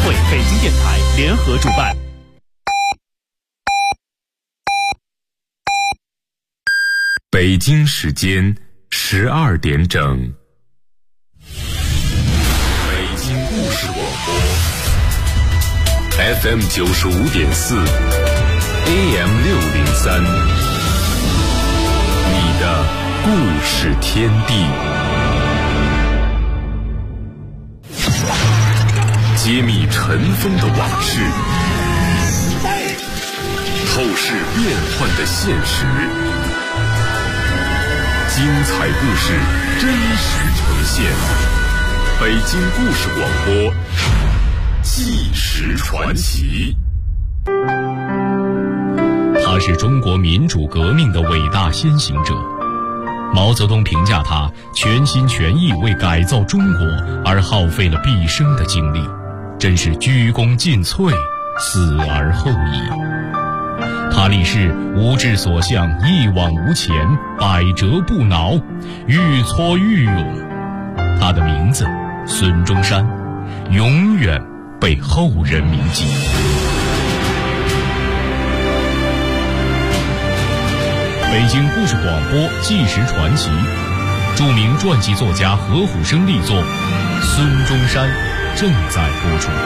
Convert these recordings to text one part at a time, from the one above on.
会北京电台联合主办。 北京时间12点整，北京故事广播 FM 95.4 AM 603，你的故事天地。揭秘尘封的往事，透视变幻的现实，精彩故事真实呈现。北京故事广播纪实传奇。 他是中国民主革命的伟大先行者，毛泽东评价他全心全意为改造中国而耗费了毕生的精力，真是鞠躬尽瘁，死而后已。他立誓无志所向，一往无前，百折不挠，愈挫愈勇。他的名字孙中山，永远被后人铭记。北京故事广播纪实传奇，著名传记作家何虎生力作《孙中山》正在播出。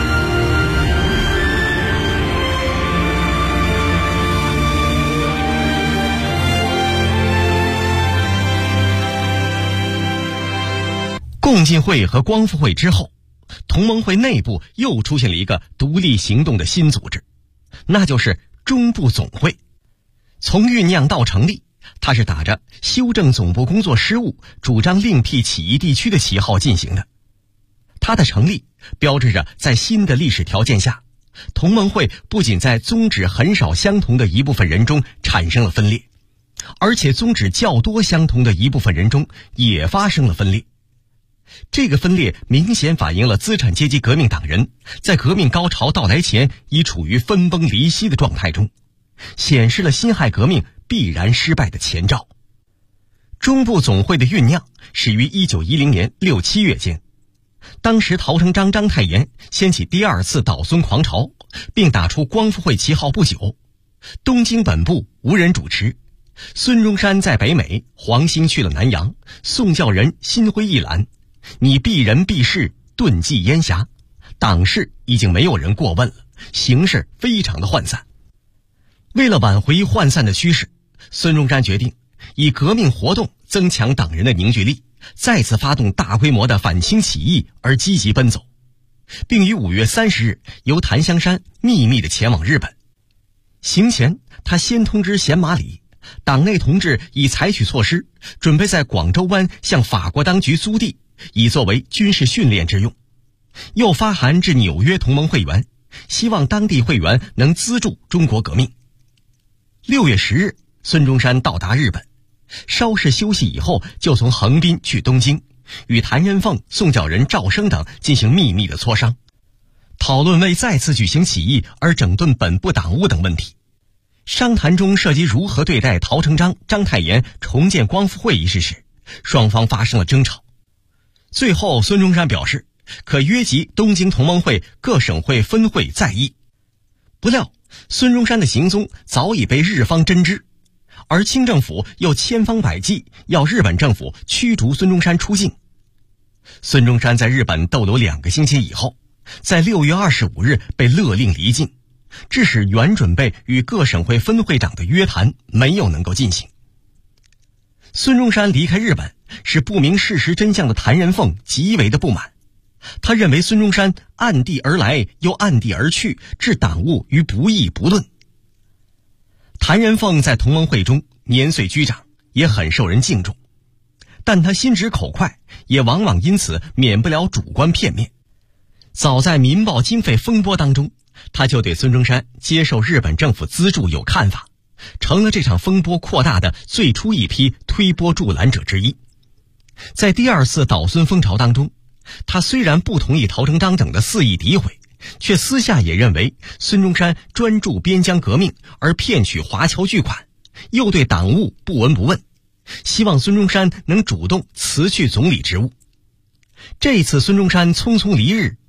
共进会和光复会之后，同盟会内部又出现了一个独立行动的新组织，那就是中部总会。从酝酿到成立，它是打着修正总部工作失误，主张另辟起义地区的旗号进行的。它的成立标志着在新的历史条件下，同盟会不仅在宗旨很少相同的一部分人中产生了分裂，而且宗旨较多相同的一部分人中也发生了分裂。这个分裂明显反映了资产阶级革命党人在革命高潮到来前已处于分崩离析的状态中，显示了辛亥革命必然失败的前兆。中部总会的酝酿始于1910年6、7月间，当时陶成章、章太炎掀起第二次倒孙狂潮，并打出光复会旗号不久，东京本部无人主持，孙中山在北美，黄兴去了南洋，宋教仁心灰意懒，你避人避事，遁迹烟霞，党事已经没有人过问了，形势非常的涣散。为了挽回涣散的趋势，孙中山决定以革命活动增强党人的凝聚力，再次发动大规模的反清起义而积极奔走，并于5月30日由檀香山秘密地前往日本。行前，他先通知贤马里，党内同志已采取措施，准备在广州湾向法国当局租地，以作为军事训练之用。又发函至纽约同盟会员，希望当地会员能资助中国革命。6月10日，孙中山到达日本，稍事休息以后，就从横滨去东京，与谭仁凤、宋教仁、赵升等进行秘密的磋商，讨论为再次举行起义而整顿本部党务等问题。商谈中涉及如何对待陶成章、章太炎重建光复会一事时，双方发生了争吵。最后，孙中山表示可约集东京同盟会各省会分会再议。不料孙中山的行踪早已被日方侦知，而清政府又千方百计要日本政府驱逐孙中山出境。孙中山在日本逗留2个星期以后，在6月25日被勒令离境，致使原准备与各省会分会长的约谈没有能够进行。孙中山离开日本，使不明事实真相的谭仁凤极为的不满。他认为孙中山暗地而来又暗地而去，置党务于不义不论。谭仁凤在同盟会中年岁居长，也很受人敬重，但他心直口快，也往往因此免不了主观片面。早在民报经费风波当中，他就对孙中山接受日本政府资助有看法，成了这场风波扩大的最初一批推波助澜者之一。在第二次倒孙风潮当中，他虽然不同意陶成章等的肆意诋毁，却私下也认为孙中山专注边疆革命而骗取华侨巨款，又对党务不闻不问，希望孙中山能主动辞去总理职务。这次孙中山匆匆离日，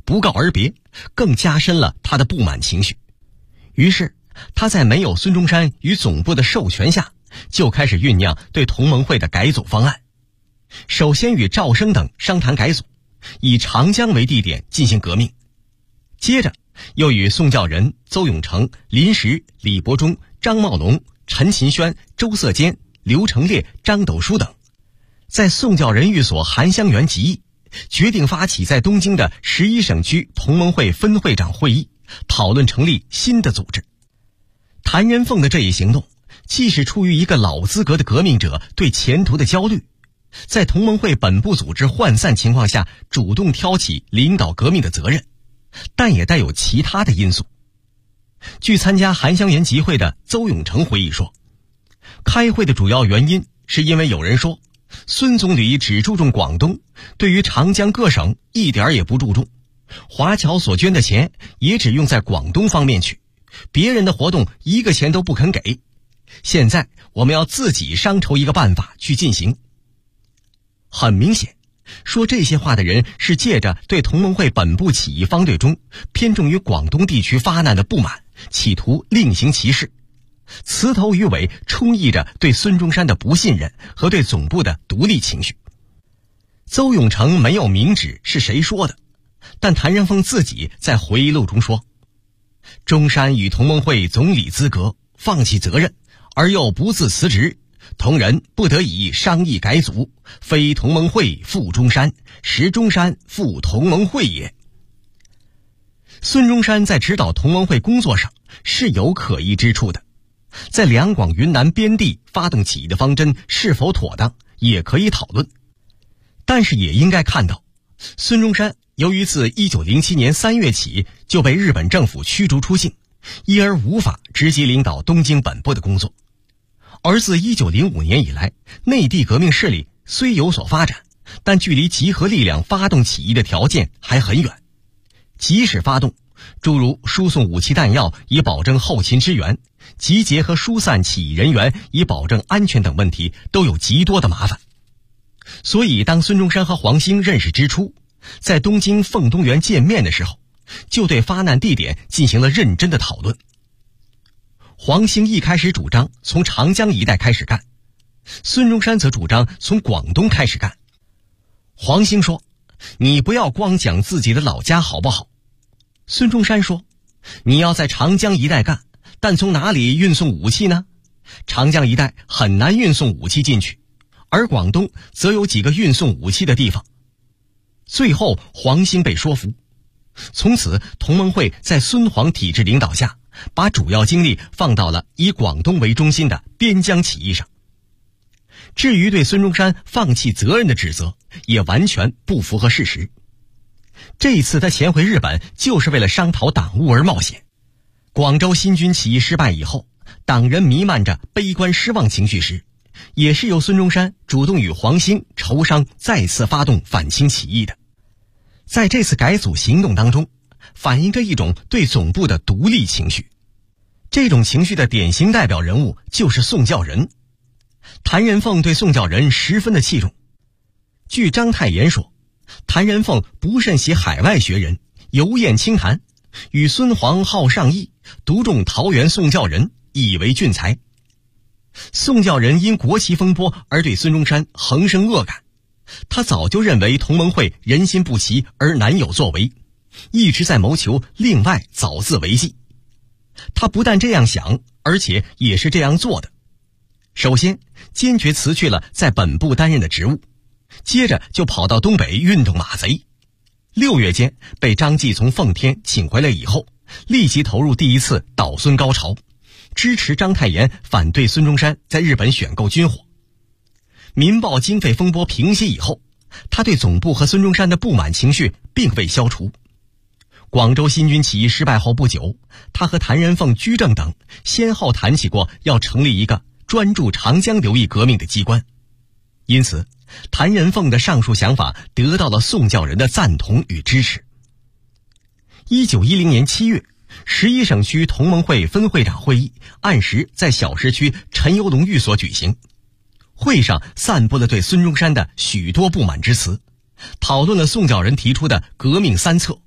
不告而别，更加深了他的不满情绪。于是他在没有孙中山与总部的授权下，就开始酝酿对同盟会的改组方案。首先与赵升等商谈改组，以长江为地点进行革命。接着又与宋教仁、邹永成、林时、李伯忠、张茂龙、陈勤轩、周色坚、刘成烈、张斗书等，在宋教仁寓所韩香园集议，决定发起在东京的11省区同盟会分会长会议，讨论成立新的组织。谭仁凤的这一行动，既是出于一个老资格的革命者对前途的焦虑，在同盟会本部组织涣散情况下主动挑起领导革命的责任，但也带有其他的因素。据参加韩香园集会的邹永成回忆说，开会的主要原因是因为有人说孙总理只注重广东，对于长江各省一点也不注重，华侨所捐的钱也只用在广东方面去，别人的活动一个钱都不肯给，现在我们要自己商筹一个办法去进行。很明显，说这些话的人是借着对同盟会本部起义方队中偏重于广东地区发难的不满，企图另行其事，词头语尾充溢着对孙中山的不信任和对总部的独立情绪。邹永成没有明指是谁说的，但谭仁凤自己在回忆录中说，中山与同盟会总理资格放弃责任，而又不自辞职，同仁不得已商议改组，非同盟会负中山，实中山负同盟会也。孙中山在指导同盟会工作上是有可疑之处的，在两广云南边地发动起义的方针是否妥当也可以讨论，但是也应该看到，孙中山由于自1907年3月起就被日本政府驱逐出境，因而无法直接领导东京本部的工作。而自1905年以来，内地革命势力虽有所发展，但距离集合力量发动起义的条件还很远。即使发动，诸如输送武器弹药以保证后勤支援，集结和疏散起义人员以保证安全等问题都有极多的麻烦。所以当孙中山和黄兴认识之初，在东京奉东园见面的时候，就对发难地点进行了认真的讨论。黄兴一开始主张从长江一带开始干，孙中山则主张从广东开始干。黄兴说，你不要光讲自己的老家好不好？孙中山说，你要在长江一带干，但从哪里运送武器呢？长江一带很难运送武器进去，而广东则有几个运送武器的地方。最后黄兴被说服，从此同盟会在孙黄体制领导下，把主要精力放到了以广东为中心的边疆起义上。至于对孙中山放弃责任的指责，也完全不符合事实。这一次他潜回日本就是为了商讨党务而冒险。广州新军起义失败以后，党人弥漫着悲观失望情绪时，也是由孙中山主动与黄兴筹商再次发动反清起义的。在这次改组行动当中，反映着一种对总部的独立情绪。这种情绪的典型代表人物就是宋教仁。谭仁凤对宋教仁十分的器重。据章太炎说，谭仁凤不甚喜海外学人，游宴清谈，与孙黄好上议，独重桃园宋教仁，以为俊才。宋教仁因国旗风波而对孙中山横生恶感，他早就认为同盟会人心不齐而难有作为，一直在谋求另外早自为计。他不但这样想，而且也是这样做的。首先坚决辞去了在本部担任的职务，接着就跑到东北运动马贼。6月间被张继从奉天请回来以后，立即投入第一次倒孙高潮，支持章太炎反对孙中山在日本选购军火。民报经费风波平息以后，他对总部和孙中山的不满情绪并未消除。广州新军起义失败后不久，他和谭仁凤、居正等先后谈起过要成立一个专注长江流域革命的机关。因此谭仁凤的上述想法得到了宋教仁的赞同与支持。1910年7月，11省区同盟会分会长会议按时在小石区陈游龙寓所举行。会上散布了对孙中山的许多不满之词，讨论了宋教仁提出的革命3策：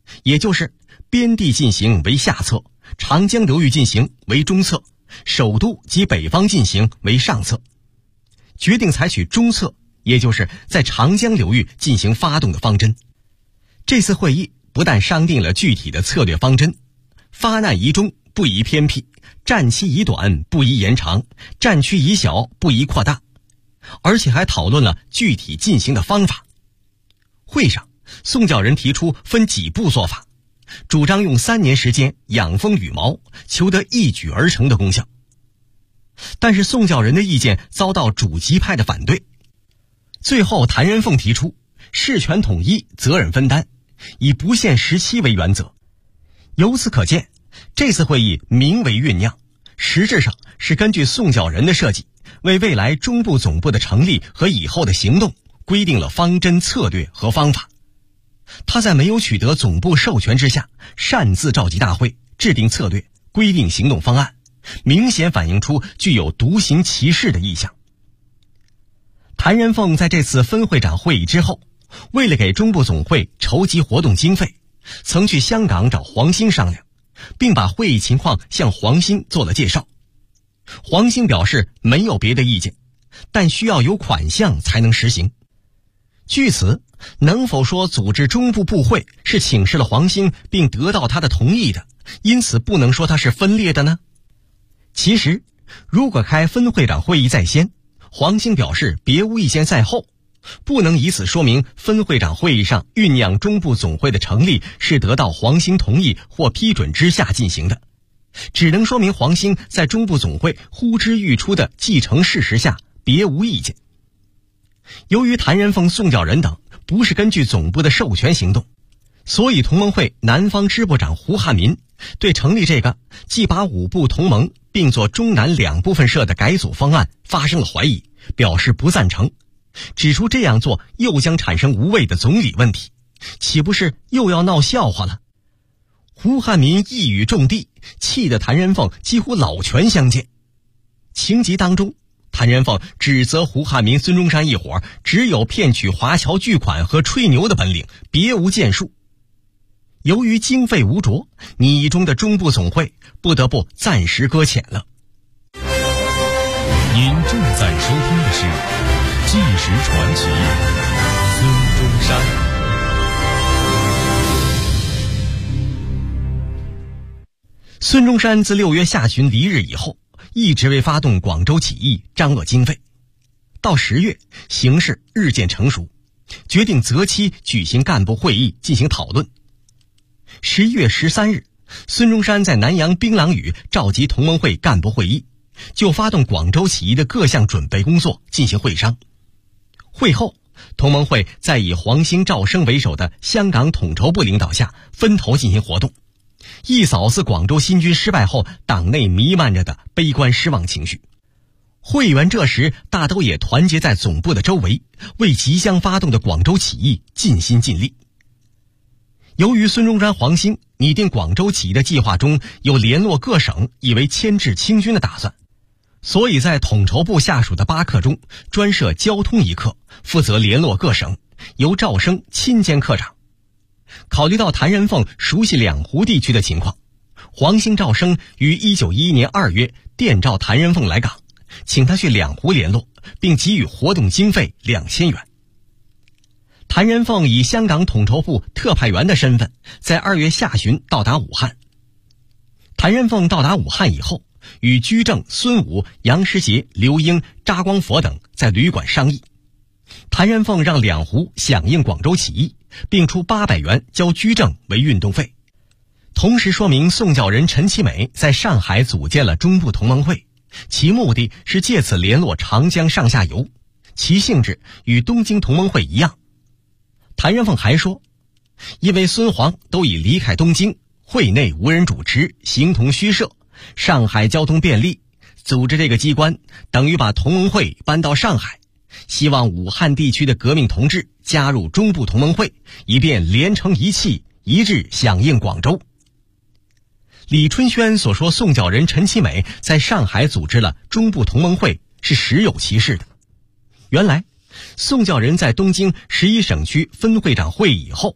也就是边地进行为下策，长江流域进行为中策，首都及北方进行为上策，决定采取中策，也就是在长江流域进行发动的方针。这次会议不但商定了具体的策略方针，发难宜中，不宜偏僻，战期宜短，不宜延长，战区宜小，不宜扩大，而且还讨论了具体进行的方法。会上，宋教仁提出分几步做法，主张用3年时间养蜂羽毛，求得一举而成的功效。但是宋教仁的意见遭到主极派的反对。最后谭仁凤提出事权统一，责任分担，以不限时期为原则。由此可见，这次会议名为酝酿，实质上是根据宋教仁的设计，为未来中部总部的成立和以后的行动规定了方针、策略和方法。他在没有取得总部授权之下，擅自召集大会，制定策略，规定行动方案，明显反映出具有独行其事的意向。谭仁凤在这次分会长会议之后，为了给中部总会筹集活动经费，曾去香港找黄兴商量，并把会议情况向黄兴做了介绍。黄兴表示没有别的意见，但需要有款项才能实行。据此，能否说组织中部部会是请示了黄兴并得到他的同意的，因此不能说他是分裂的呢？其实，如果开分会长会议在先，黄兴表示别无意见在后，不能以此说明分会长会议上酝酿中部总会的成立是得到黄兴同意或批准之下进行的，只能说明黄兴在中部总会呼之欲出的既成事实下别无意见。由于谭仁凤、宋教仁等不是根据总部的授权行动，所以同盟会南方支部长胡汉民对成立这个既把5部同盟并作中南2部分社的改组方案发生了怀疑，表示不赞成，指出这样做又将产生无谓的总理问题，岂不是又要闹笑话了？胡汉民一语中的，气得谭仁凤几乎老拳相见。情急当中，谭仁凤指责胡汉民、孙中山一伙只有骗取华侨巨款和吹牛的本领，别无建树。由于经费无着，拟中的中部总会不得不暂时搁浅了。 您正在收听的是《纪实传奇》，孙中山。 孙中山自6月下旬离日以后，一直为发动广州起义张罗经费。到10月，形势日渐成熟，决定择期举行干部会议进行讨论。11月13日，孙中山在南洋槟榔屿召集同盟会干部会议，就发动广州起义的各项准备工作进行会商。会后，同盟会在以黄兴、赵生为首的香港统筹部领导下分头进行活动，一扫自广州新军失败后党内弥漫着的悲观失望情绪。会员这时大都也团结在总部的周围，为即将发动的广州起义尽心尽力。由于孙中山、黄兴拟定广州起义的计划中有联络各省以为牵制清军的打算，所以在统筹部下属的8课中专设交通一课，负责联络各省，由赵生亲兼课长。考虑到谭仁凤熟悉两湖地区的情况，黄兴、赵生于1911年2月电召谭仁凤来港，请他去两湖联络，并给予活动经费2000元。谭仁凤以香港统筹部特派员的身份，在2月下旬到达武汉。谭仁凤到达武汉以后，与居正、孙武、杨师杰、刘英、查光佛等在旅馆商议。谭仁凤让两湖响应广州起义，并出800元交居正为运动费，同时说明宋教仁、陈其美在上海组建了中部同盟会，其目的是借此联络长江上下游，其性质与东京同盟会一样。谭仁凤还说，因为孙黄都已离开东京，会内无人主持，形同虚设，上海交通便利，组织这个机关等于把同盟会搬到上海，希望武汉地区的革命同志加入中部同盟会，以便连成一气，一致响应广州。李春轩所说宋教仁、陈其美在上海组织了中部同盟会是实有其事的。原来宋教仁在东京11省区分会长会议以后，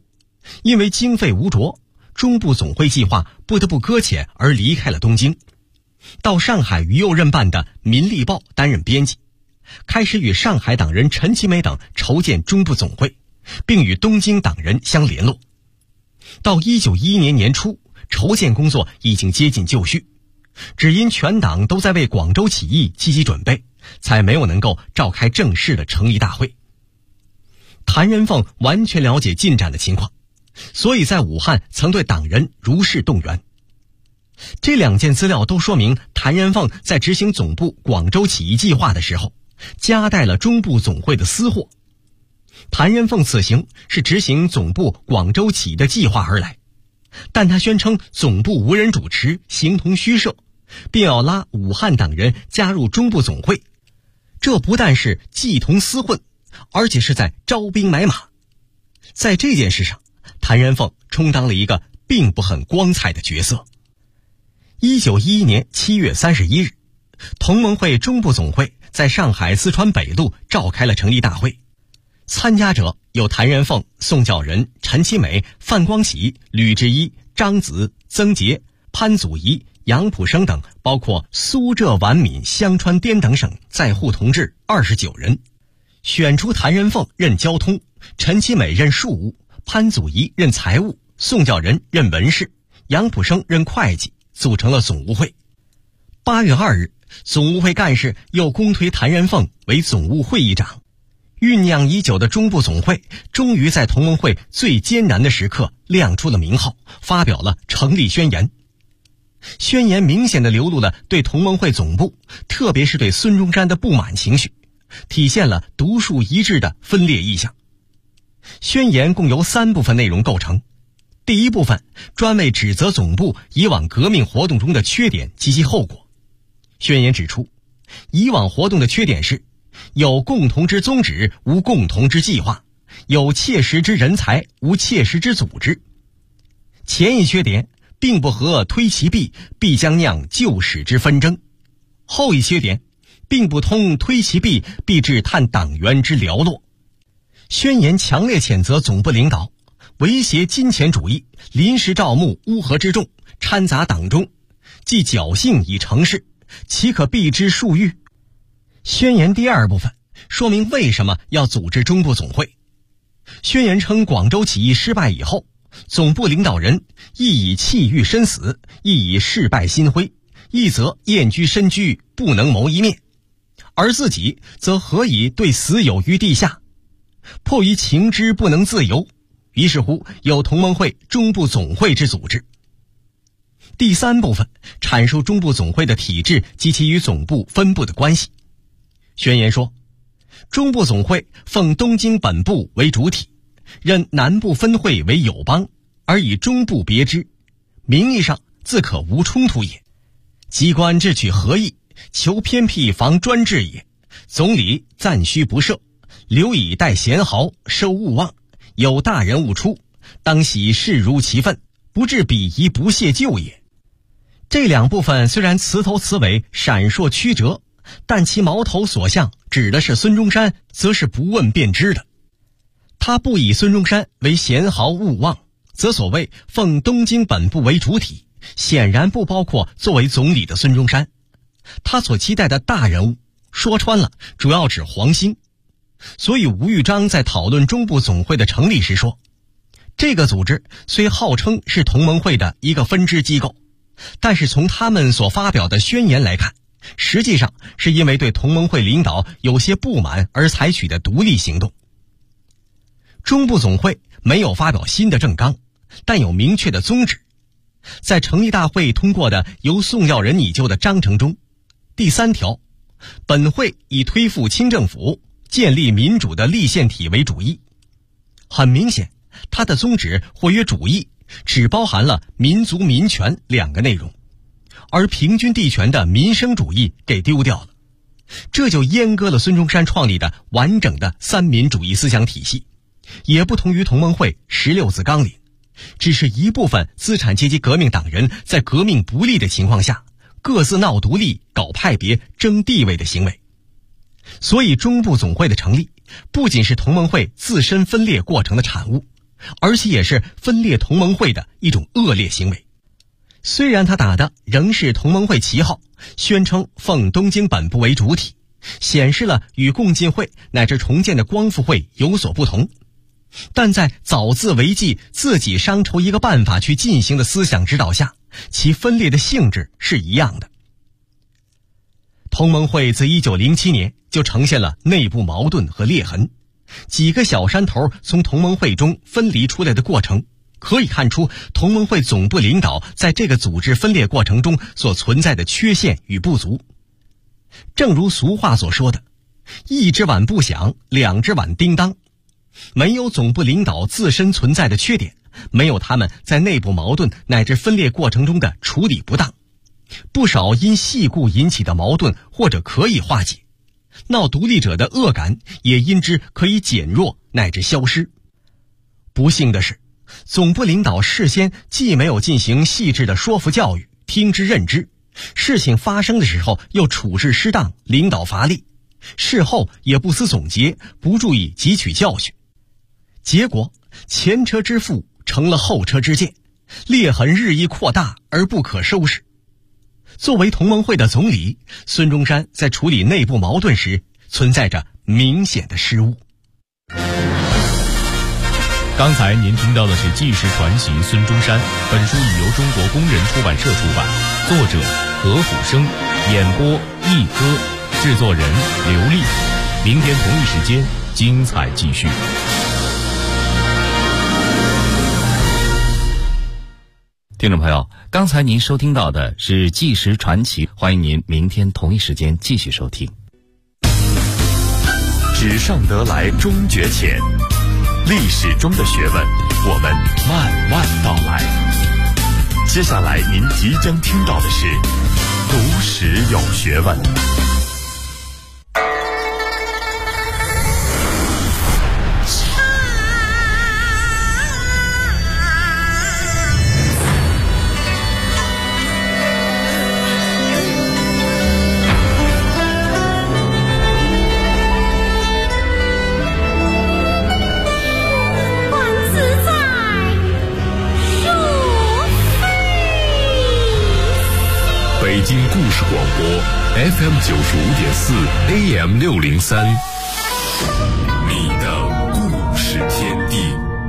因为经费无着，中部总会计划不得不搁浅而离开了东京，到上海于右任办的《民力报》担任编辑，开始与上海党人陈其美等筹建中部总会，并与东京党人相联络。到1911年年初，筹建工作已经接近就绪，只因全党都在为广州起义积极准备，才没有能够召开正式的成立大会。谭仁凤完全了解进展的情况，所以在武汉曾对党人如释动员。这2件资料都说明谭仁凤在执行总部广州起义计划的时候，夹带了中部总会的私货。谭仁凤此行是执行总部广州起义的计划而来，但他宣称总部无人主持，形同虚设，并要拉武汉党人加入中部总会，这不但是计同私混，而且是在招兵买马。在这件事上，谭仁凤充当了一个并不很光彩的角色。1911年7月31日，同盟会中部总会在上海四川北路召开了成立大会，参加者有谭仁凤、宋教仁、陈其美、范光启、吕志一、张子、曾杰、潘祖仪、杨普生等，包括苏浙皖闽湘川滇等省在沪同志29人。选出谭仁凤任交通，陈其美任庶务，潘祖仪任财务，宋教仁任文事，杨普生任会计，组成了总务会。8月2日，总务会干事又公推谭仁凤为总务会议长。酝酿已久的中部总会终于在同盟会最艰难的时刻亮出了名号，发表了成立宣言。宣言明显地流露了对同盟会总部，特别是对孙中山的不满情绪，体现了独树一帜的分裂意向。宣言共由3部分内容构成。第一部分专为指责总部以往革命活动中的缺点及其后果。宣言指出，以往活动的缺点是有共同之宗旨，无共同之计划；有切实之人才，无切实之组织。前一缺点并不合推其弊，必将酿旧史之纷争；后一缺点并不通推其弊，必致探党员之寥落。宣言强烈谴责总部领导威胁金钱主义，临时招募乌合之众，掺杂党中，既侥幸以成事，岂可避之数欲？宣言第2部分说明为什么要组织中部总会。宣言称，广州起义失败以后，总部领导人亦以气欲身死，亦以事败心灰，一则厌居深居，不能谋一面，而自己则何以对死有于地下？迫于情之不能自由，于是乎有同盟会中部总会之组织。第3部分阐述中部总会的体制及其与总部分部的关系。宣言说，中部总会奉东京本部为主体，任南部分会为友邦，而以中部别之，名义上自可无冲突也。机关智取合议，求偏僻防专制也。总理暂须不赦，留以待贤豪，收勿忘。有大人物出，当喜事如其分，不致鄙夷不屑旧也。这2部分虽然词头词尾闪烁曲折，但其矛头所向指的是孙中山，则是不问便知的。他不以孙中山为贤豪勿忘，则所谓奉东京本部为主体，显然不包括作为总理的孙中山。他所期待的大人物，说穿了主要指黄兴。所以吴玉章在讨论中部总会的成立时说，这个组织虽号称是同盟会的一个分支机构，但是从他们所发表的宣言来看，实际上是因为对同盟会领导有些不满而采取的独立行动。中部总会没有发表新的政纲，但有明确的宗旨。在成立大会通过的由宋教仁拟就的章程中，第3条，本会以推覆清政府，建立民主的立宪体为主义。很明显，它的宗旨或曰主义只包含了民族民权2个内容，而平均地权的民生主义给丢掉了，这就阉割了孙中山创立的完整的三民主义思想体系，也不同于同盟会16字纲领，只是一部分资产阶级革命党人在革命不利的情况下，各自闹独立、搞派别、争地位的行为。所以中部总会的成立不仅是同盟会自身分裂过程的产物， 而且也是分裂同盟会的一种恶劣行为。虽然他打的仍是同盟会旗号，宣称奉东京本部为主体，显示了与共进会乃至重建的光复会有所不同，但在早自为计，自己商筹一个办法去进行的思想指导下，其分裂的性质是一样的。同盟会自1907年就呈现了内部矛盾和裂痕，几个小山头从同盟会中分离出来的过程，可以看出同盟会总部领导在这个组织分裂过程中所存在的缺陷与不足。正如俗话所说的，一只碗不响，两只碗叮当。没有总部领导自身存在的缺点，没有他们在内部矛盾乃至分裂过程中的处理不当，不少因细故引起的矛盾或者可以化解，闹独立者的恶感也因之可以减弱乃至消失。不幸的是，总部领导事先既没有进行细致的说服教育，听之任之，事情发生的时候又处置失当，领导乏力，事后也不思总结，不注意汲取教训，结果前车之覆成了后车之鉴，裂痕日益扩大而不可收拾。作为同盟会的总理，孙中山在处理内部矛盾时存在着明显的失误。 刚才您听到的是《纪实传奇孙中山》，本书已由中国工人出版社出版，作者何虎生，演播一哥，制作人刘丽。明天同一时间精彩继续。 听众朋友，刚才您收听到的是《纪实传奇》，欢迎您明天同一时间继续收听。 纸上得来终觉浅，历史中的学问，我们慢慢道来。接下来您即将听到的是读史有学问。北京故事广播 FM 95.4 AM 603，你的故事天地。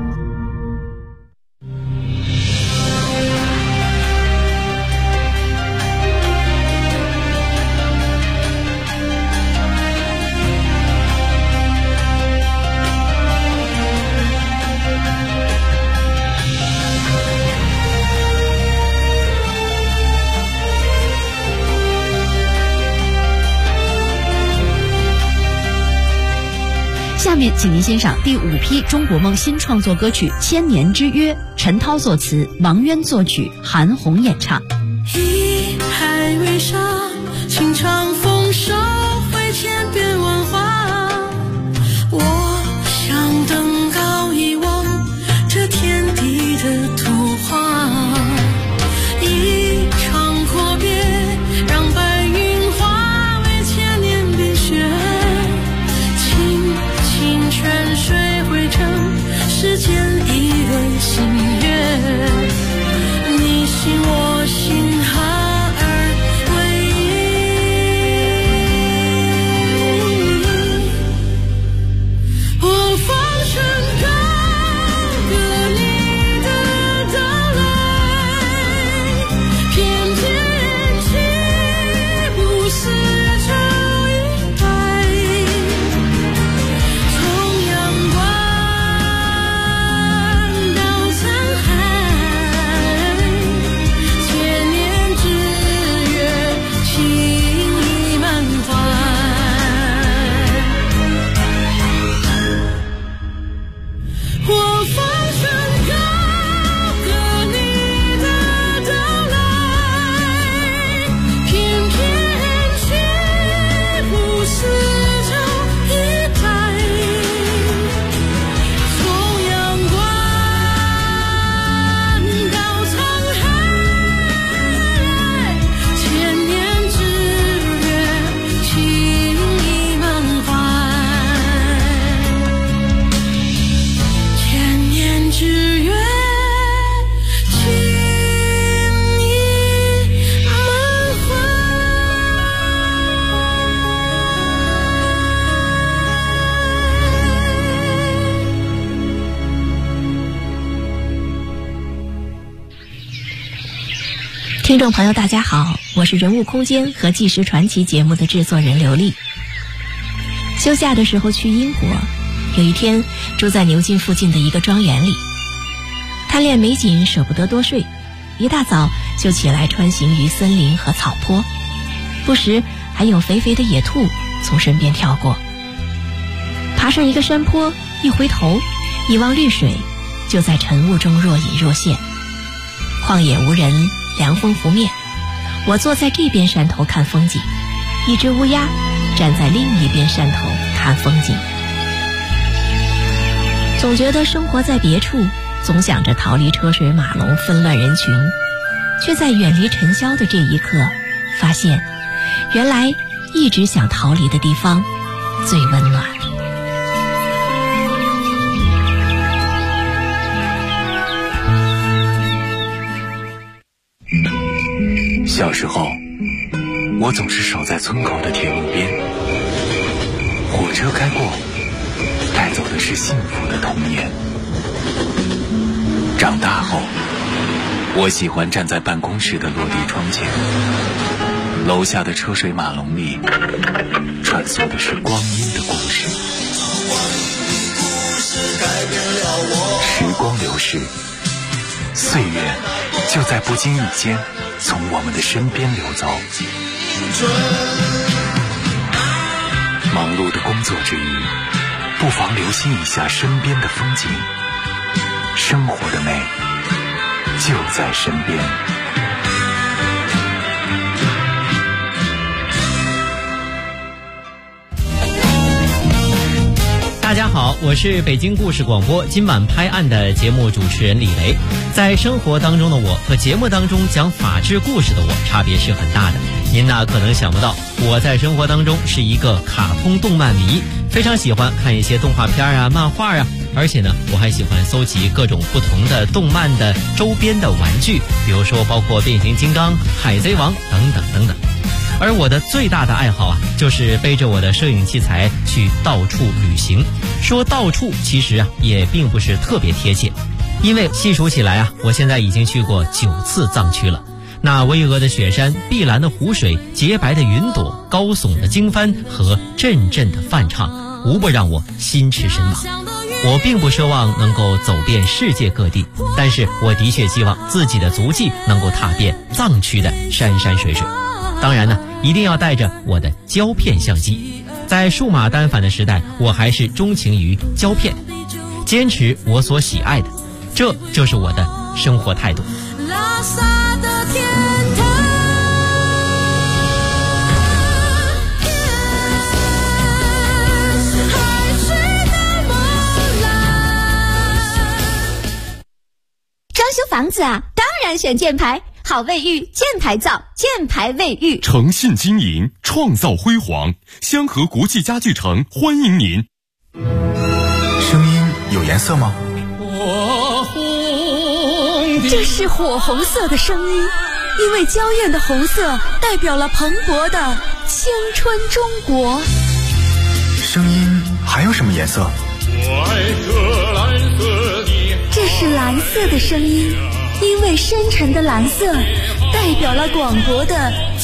下面请您欣赏第5批中国梦新创作歌曲《千年之约》，陈涛作词，王渊作曲，韩红演唱。 一海为沙，情长风沙，会千变万化。我想登高一望这天地的图画，一场阔别，让白云化为千年冰雪。泉水汇成世间一轮新月，你心我心，哈而为一。 听众朋友大家好，我是人物空间和纪实传奇节目的制作人刘丽。休假的时候去英国，有一天住在牛津附近的一个庄园里，贪恋美景舍不得多睡，一大早就起来穿行于森林和草坡，不时还有肥肥的野兔从身边跳过。爬上一个山坡，一回头一望绿水，就在晨雾中若隐若现。旷野无人，凉风拂面，我坐在这边山头看风景，一只乌鸦站在另一边山头看风景。总觉得生活在别处，总想着逃离车水马龙纷乱人群，却在远离尘嚣的这一刻发现，原来一直想逃离的地方最温暖。 小时候，我总是守在村口的铁路边，火车开过，带走的是幸福的童年。长大后，我喜欢站在办公室的落地窗前，楼下的车水马龙里穿梭的是光阴的故事。时光流逝，岁月就在不经意间从我们的身边流走。忙碌的工作之余，不妨留心一下身边的风景，生活的美就在身边。 大家好，我是北京故事广播今晚拍案的节目主持人李雷。在生活当中的我和节目当中讲法治故事的我差别是很大的。您可能想不到，我在生活当中是一个卡通动漫迷，非常喜欢看一些动画片啊、漫画啊，而且呢，我还喜欢搜集各种不同的动漫的周边的玩具，比如说包括变形金刚、海贼王等等等等。而我的最大的爱好就是背着我的摄影器材去到处旅行。说到处其实也并不是特别贴切，因为细数起来我现在已经去过9次藏区了。那巍峨的雪山、碧蓝的湖水、洁白的云朵、高耸的经幡和阵阵的梵唱，无不让我心驰神往。我并不奢望能够走遍世界各地，但是我的确希望自己的足迹能够踏遍藏区的山山水水。当然呢，一定要带着我的胶片相机。在数码单反的时代，我还是钟情于胶片，坚持我所喜爱的，这就是我的生活态度。拉萨的天堂，海水的波澜。 装修房子当然选箭牌。好卫浴，箭牌造，箭牌卫浴， 诚信经营，创造辉煌。香河国际家具城欢迎您。 声音有颜色吗？ 这是火红色的声音，因为娇艳的红色代表了蓬勃的青春中国。 声音还有什么颜色？ 这是蓝色的声音，因为深沉的蓝色代表了广博的